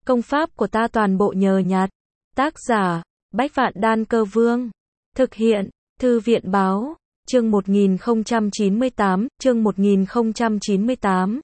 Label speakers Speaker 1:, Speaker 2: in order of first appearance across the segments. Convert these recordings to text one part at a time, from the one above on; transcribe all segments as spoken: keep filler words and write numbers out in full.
Speaker 1: Công pháp của ta toàn bộ nhờ nhặt. Tác giả, Bách Vạn Đan Cơ Vương. Thực hiện, Thư viện Báo. Chương một nghìn không trăm chín mươi tám, chương một nghìn không trăm chín mươi tám.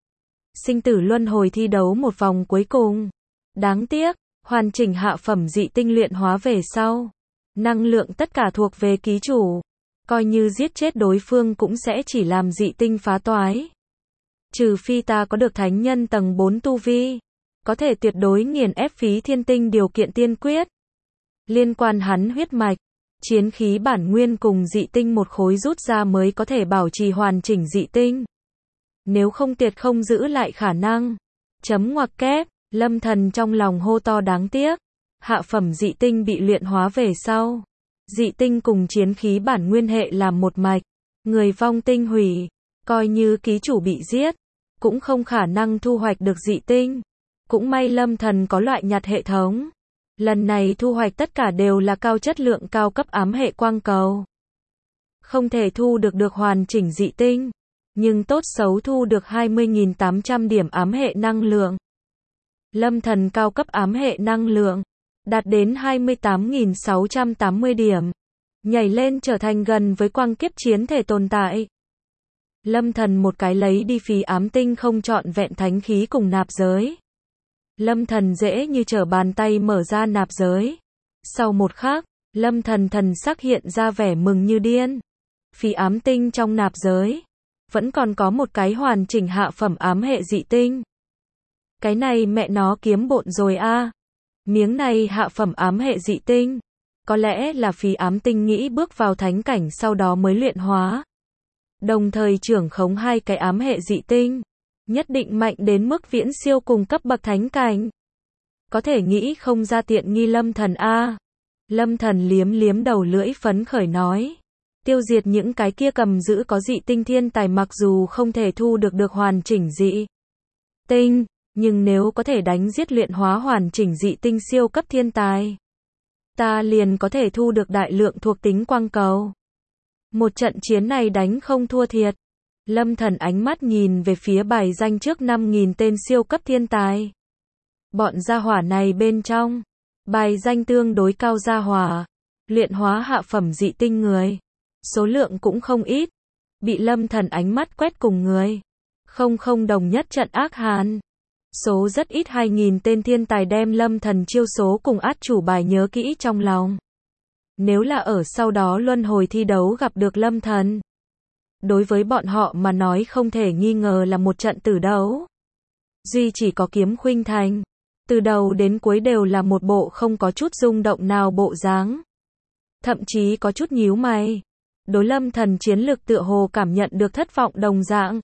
Speaker 1: Sinh tử luân hồi thi đấu một vòng cuối cùng. Đáng tiếc, hoàn chỉnh hạ phẩm dị tinh luyện hóa về sau. Năng lượng tất cả thuộc về ký chủ. Coi như giết chết đối phương cũng sẽ chỉ làm dị tinh phá toái. Trừ phi ta có được thánh nhân tầng bốn tu vi. Có thể tuyệt đối nghiền ép phí thiên tinh điều kiện tiên quyết. Liên quan hắn huyết mạch. Chiến khí bản nguyên cùng dị tinh một khối rút ra mới có thể bảo trì hoàn chỉnh dị tinh. Nếu không tuyệt không giữ lại khả năng. Chấm ngoặc kép, Lâm Thần trong lòng hô to đáng tiếc. Hạ phẩm dị tinh bị luyện hóa về sau. Dị tinh cùng chiến khí bản nguyên hệ làm một mạch. Người vong tinh hủy. Coi như ký chủ bị giết. Cũng không khả năng thu hoạch được dị tinh. Cũng may Lâm Thần có loại nhặt hệ thống. Lần này thu hoạch tất cả đều là cao chất lượng cao cấp ám hệ quang cầu. Không thể thu được được hoàn chỉnh dị tinh. Nhưng tốt xấu thu được hai mươi nghìn tám trăm điểm ám hệ năng lượng. Lâm Thần cao cấp ám hệ năng lượng. Đạt đến hai mươi tám nghìn sáu trăm tám mươi điểm. Nhảy lên trở thành gần với quang kiếp chiến thể tồn tại. Lâm Thần một cái lấy đi phí ám tinh không trọn vẹn thánh khí cùng nạp giới. Lâm Thần dễ như trở bàn tay mở ra nạp giới. Sau một khắc, Lâm Thần thần sắc hiện ra vẻ mừng như điên. Phí ám tinh trong nạp giới. Vẫn còn có một cái hoàn chỉnh hạ phẩm ám hệ dị tinh. Cái này mẹ nó kiếm bộn rồi a. Miếng này hạ phẩm ám hệ dị tinh. Có lẽ là phí ám tinh nghĩ bước vào thánh cảnh sau đó mới luyện hóa. Đồng thời trưởng khống hai cái ám hệ dị tinh. Nhất định mạnh đến mức viễn siêu cùng cấp bậc thánh cảnh. Có thể nghĩ không ra tiện nghi Lâm Thần a. Lâm Thần liếm liếm đầu lưỡi phấn khởi nói. Tiêu diệt những cái kia cầm giữ có dị tinh thiên tài mặc dù không thể thu được được hoàn chỉnh dị tinh. Nhưng nếu có thể đánh giết luyện hóa hoàn chỉnh dị tinh siêu cấp thiên tài. Ta liền có thể thu được đại lượng thuộc tính quang cầu. Một trận chiến này đánh không thua thiệt. Lâm Thần ánh mắt nhìn về phía bài danh trước năm nghìn tên siêu cấp thiên tài. Bọn gia hỏa này bên trong. Bài danh tương đối cao gia hỏa. Luyện hóa hạ phẩm dị tinh người. Số lượng cũng không ít. Bị Lâm Thần ánh mắt quét cùng người. Không không đồng nhất trận ác hàn. Số rất ít hai nghìn tên thiên tài đem Lâm Thần chiêu số cùng át chủ bài nhớ kỹ trong lòng. Nếu là ở sau đó luân hồi thi đấu gặp được Lâm Thần. Đối với bọn họ mà nói không thể nghi ngờ là một trận tử đấu. Duy chỉ có Kiếm Khuynh Thành. Từ đầu đến cuối đều là một bộ không có chút rung động nào bộ dáng. Thậm chí có chút nhíu mày. Đối Lâm Thần chiến lực tựa hồ cảm nhận được thất vọng đồng dạng.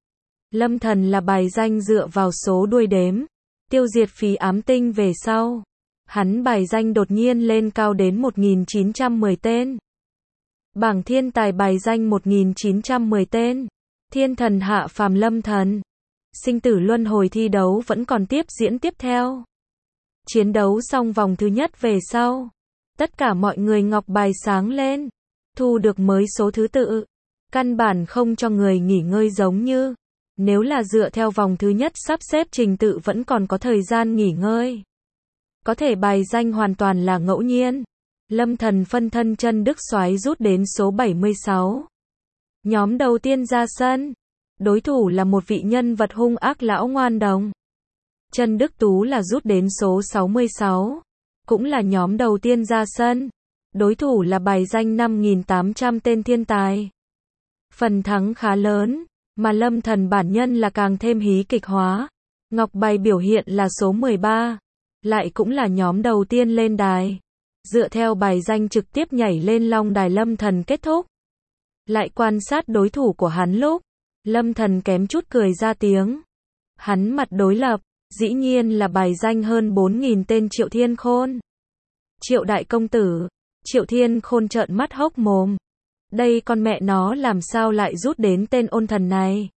Speaker 1: Lâm Thần là bài danh dựa vào số đuôi đếm. Tiêu diệt phí ám tinh về sau. Hắn bài danh đột nhiên lên cao đến một nghìn chín trăm mười tên. Bảng thiên tài bài danh một nghìn chín trăm mười tên. Thiên thần hạ phàm Lâm Thần. Sinh tử luân hồi thi đấu vẫn còn tiếp diễn tiếp theo. Chiến đấu xong vòng thứ nhất về sau. Tất cả mọi người ngọc bài sáng lên. Thu được mới số thứ tự. Căn bản không cho người nghỉ ngơi giống như. Nếu là dựa theo vòng thứ nhất sắp xếp trình tự vẫn còn có thời gian nghỉ ngơi. Có thể bài danh hoàn toàn là ngẫu nhiên. Lâm Thần phân thân chân Đức Soái rút đến số bảy mươi sáu. Nhóm đầu tiên ra sân. Đối thủ là một vị nhân vật hung ác lão ngoan đồng. Chân Đức Tú là rút đến số sáu mươi sáu. Cũng là nhóm đầu tiên ra sân. Đối thủ là bài danh năm nghìn tám trăm tên thiên tài. Phần thắng khá lớn. Mà Lâm Thần bản nhân là càng thêm hí kịch hóa. Ngọc bài biểu hiện là số mười ba. Lại cũng là nhóm đầu tiên lên đài. Dựa theo bài danh trực tiếp nhảy lên long đài Lâm Thần kết thúc. Lại quan sát đối thủ của hắn lúc. Lâm Thần kém chút cười ra tiếng. Hắn mặt đối lập. Dĩ nhiên là bài danh hơn bốn nghìn tên Triệu Thiên Khôn. Triệu đại công tử. Triệu Thiên Khôn trợn mắt hốc mồm. Đây con mẹ nó làm sao lại rút đến tên ôn thần này.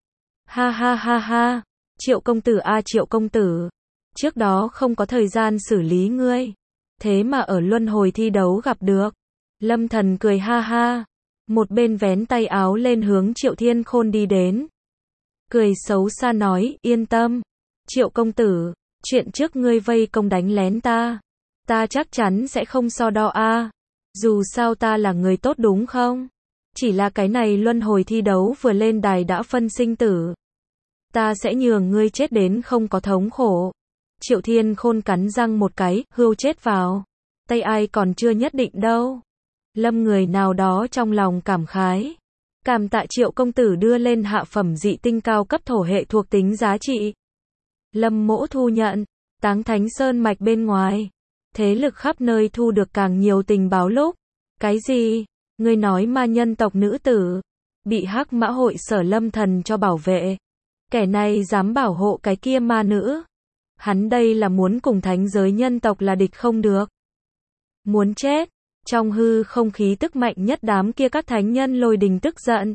Speaker 1: Ha ha ha ha. Triệu công tử a Triệu công tử. Trước đó không có thời gian xử lý ngươi. Thế mà ở luân hồi thi đấu gặp được. Lâm Thần cười ha ha. Một bên vén tay áo lên hướng Triệu Thiên Khôn đi đến. Cười xấu xa nói, yên tâm. Triệu công tử, Chuyện trước ngươi vây công đánh lén ta, ta chắc chắn sẽ không so đo a. Dù sao ta là người tốt đúng không? Chỉ là cái này luân hồi thi đấu vừa lên đài đã phân sinh tử. Ta sẽ nhường ngươi chết đến không có thống khổ. Triệu Thiên Khôn cắn răng một cái, hưu chết vào. Tay ai còn chưa nhất định đâu. Lâm người nào đó trong lòng cảm khái. Cảm tạ Triệu công tử đưa lên hạ phẩm dị tinh cao cấp thổ hệ thuộc tính giá trị. Lâm mỗ thu nhận. Táng Thánh Sơn mạch bên ngoài. Thế lực khắp nơi thu được càng nhiều tình báo lúc. Cái gì? Ngươi nói ma nhân tộc nữ tử. Bị Hắc Mã hội Sở Lâm Thần cho bảo vệ. Kẻ này dám bảo hộ cái kia ma nữ. Hắn đây là muốn cùng thánh giới nhân tộc là địch không được. Muốn chết. Trong hư không khí tức mạnh nhất đám kia các thánh nhân lôi đình tức giận.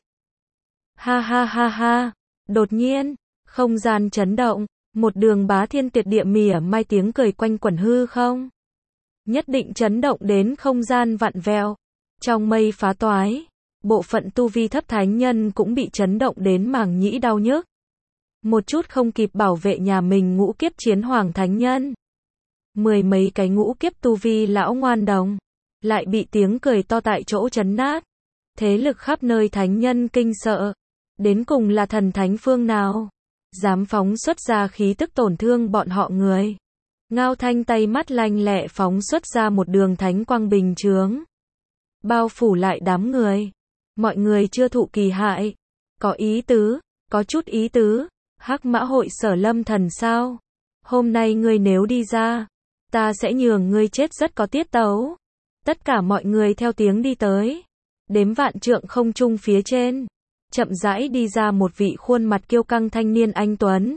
Speaker 1: Ha ha ha ha. Đột nhiên, không gian chấn động, một đường bá thiên tuyệt địa mỉa mai tiếng cười quanh quẩn hư không. Nhất định chấn động đến không gian vặn vẹo. Trong mây phá toái, bộ phận tu vi thấp thánh nhân cũng bị chấn động đến màng nhĩ đau nhức. Một chút không kịp bảo vệ nhà mình ngũ kiếp chiến hoàng thánh nhân. Mười mấy cái ngũ kiếp tu vi lão ngoan đồng, lại bị tiếng cười to tại chỗ chấn nát. Thế lực khắp nơi thánh nhân kinh sợ. Đến cùng là thần thánh phương nào? Dám phóng xuất ra khí tức tổn thương bọn họ người. Ngao Thanh tay mắt lanh lẹ phóng xuất ra một đường thánh quang bình chướng. Bao phủ lại đám người. Mọi người chưa thụ kỳ hại. Có ý tứ, có chút ý tứ. Hắc Mã hội Sở Lâm Thần sao? Hôm nay ngươi nếu đi ra, ta sẽ nhường ngươi chết rất có tiết tấu. Tất cả mọi người theo tiếng đi tới. Đếm vạn trượng không trung phía trên. Chậm rãi đi ra một vị khuôn mặt kiêu căng thanh niên anh tuấn.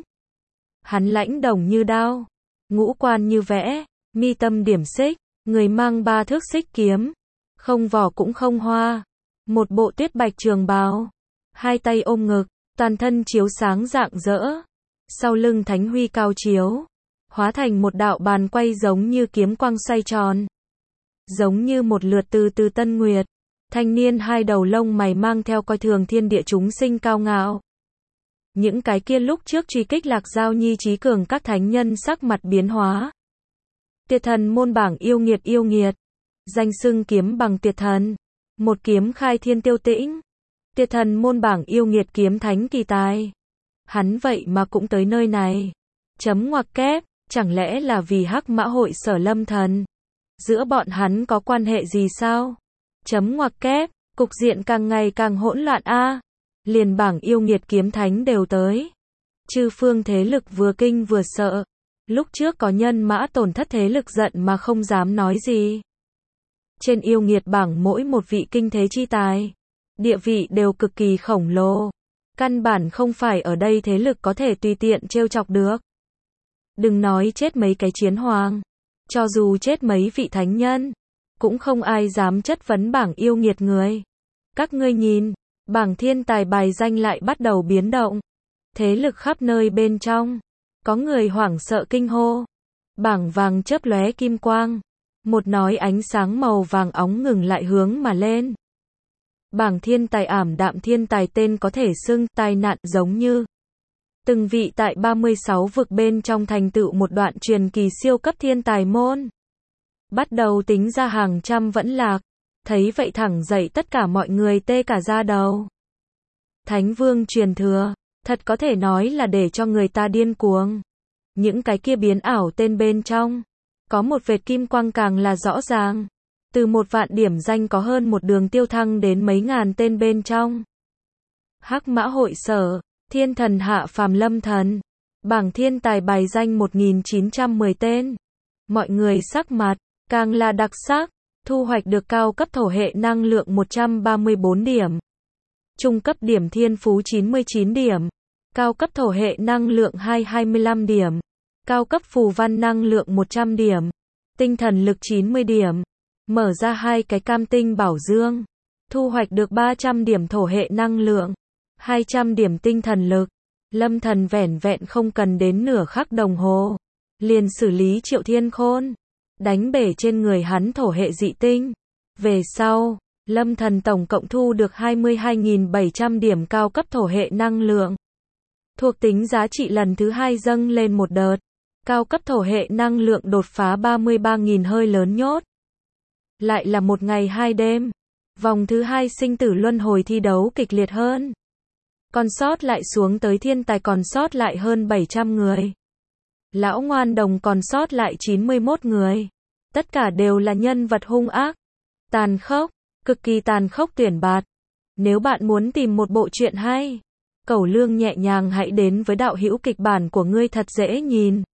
Speaker 1: Hắn lãnh đồng như đao, ngũ quan như vẽ, mi tâm điểm xích, người mang ba thước xích kiếm, không vỏ cũng không hoa, một bộ tuyết bạch trường bào, hai tay ôm ngực, toàn thân chiếu sáng rạng rỡ, sau lưng thánh huy cao chiếu, hóa thành một đạo bàn quay giống như kiếm quang xoay tròn, giống như một lượt từ từ tân nguyệt. Thanh niên hai đầu lông mày mang theo coi thường thiên địa chúng sinh cao ngạo. Những cái kia lúc trước truy kích Lạc Giao Nhi trí cường các thánh nhân sắc mặt biến hóa. Tiệt thần môn bảng yêu nghiệt yêu nghiệt. Danh xưng kiếm bằng tiệt thần. Một kiếm khai thiên tiêu tĩnh. Tiệt thần môn bảng yêu nghiệt kiếm thánh kỳ tài. Hắn vậy mà cũng tới nơi này. Chấm ngoặc kép, chẳng lẽ là vì Hắc Mã hội Sở Lâm Thần? Giữa bọn hắn có quan hệ gì sao? Chấm ngoặc kép, cục diện càng ngày càng hỗn loạn a. Liền bảng yêu nghiệt kiếm thánh đều tới. Chư phương thế lực vừa kinh vừa sợ. Lúc trước có nhân mã tổn thất thế lực giận mà không dám nói gì. Trên yêu nghiệt bảng mỗi một vị kinh thế chi tài, địa vị đều cực kỳ khổng lồ. Căn bản không phải ở đây thế lực có thể tùy tiện trêu chọc được. Đừng nói chết mấy cái chiến hoàng, cho dù chết mấy vị thánh nhân, cũng không ai dám chất vấn bảng yêu nghiệt người. Các ngươi nhìn, bảng thiên tài bài danh lại bắt đầu biến động. Thế lực khắp nơi bên trong, có người hoảng sợ kinh hô. Bảng vàng chớp lóe kim quang, một nói ánh sáng màu vàng óng ngừng lại hướng mà lên. Bảng thiên tài ảm đạm thiên tài tên có thể xưng tai nạn giống như. Từng vị tại ba mươi sáu vực bên trong thành tựu một đoạn truyền kỳ siêu cấp thiên tài môn. Bắt đầu tính ra hàng trăm vẫn lạc. Thấy vậy thẳng dậy tất cả mọi người tê cả da đầu. Thánh vương truyền thừa, thật có thể nói là để cho người ta điên cuồng. Những cái kia biến ảo tên bên trong, có một vệt kim quang càng là rõ ràng. Từ một vạn điểm danh có hơn một đường tiêu thăng đến mấy ngàn tên bên trong. Hắc Mã hội Sở, Thiên Thần hạ phàm Lâm Thần, bảng thiên tài bài danh một nghìn chín trăm mười tên. Mọi người sắc mặt càng là đặc sắc, thu hoạch được cao cấp thổ hệ năng lượng một trăm ba mươi bốn điểm, trung cấp điểm thiên phú chín mươi chín điểm, cao cấp thổ hệ năng lượng hai trăm hai mươi lăm điểm, cao cấp phù văn năng lượng một trăm điểm, tinh thần lực chín mươi điểm, mở ra hai cái cam tinh bảo dương, thu hoạch được ba trăm điểm thổ hệ năng lượng, hai trăm điểm tinh thần lực. Lâm Thần vẻn vẹn không cần đến nửa khắc đồng hồ, liền xử lý Triệu Thiên Khôn, đánh bể trên người hắn thổ hệ dị tinh. Về sau, Lâm Thần tổng cộng thu được hai mươi hai nghìn bảy trăm điểm cao cấp thổ hệ năng lượng. Thuộc tính giá trị lần thứ hai dâng lên một đợt. Cao cấp thổ hệ năng lượng đột phá ba mươi ba nghìn hơi lớn nhốt. Lại là một ngày hai đêm. Vòng thứ hai sinh tử luân hồi thi đấu kịch liệt hơn. Còn sót lại xuống tới thiên tài còn sót lại hơn bảy trăm người. Lão ngoan đồng còn sót lại chín mươi mốt người. Tất cả đều là nhân vật hung ác, tàn khốc, cực kỳ tàn khốc tuyển bạt. Nếu bạn muốn tìm một bộ truyện hay, cẩu lương nhẹ nhàng hãy đến với đạo hữu kịch bản của ngươi thật dễ nhìn.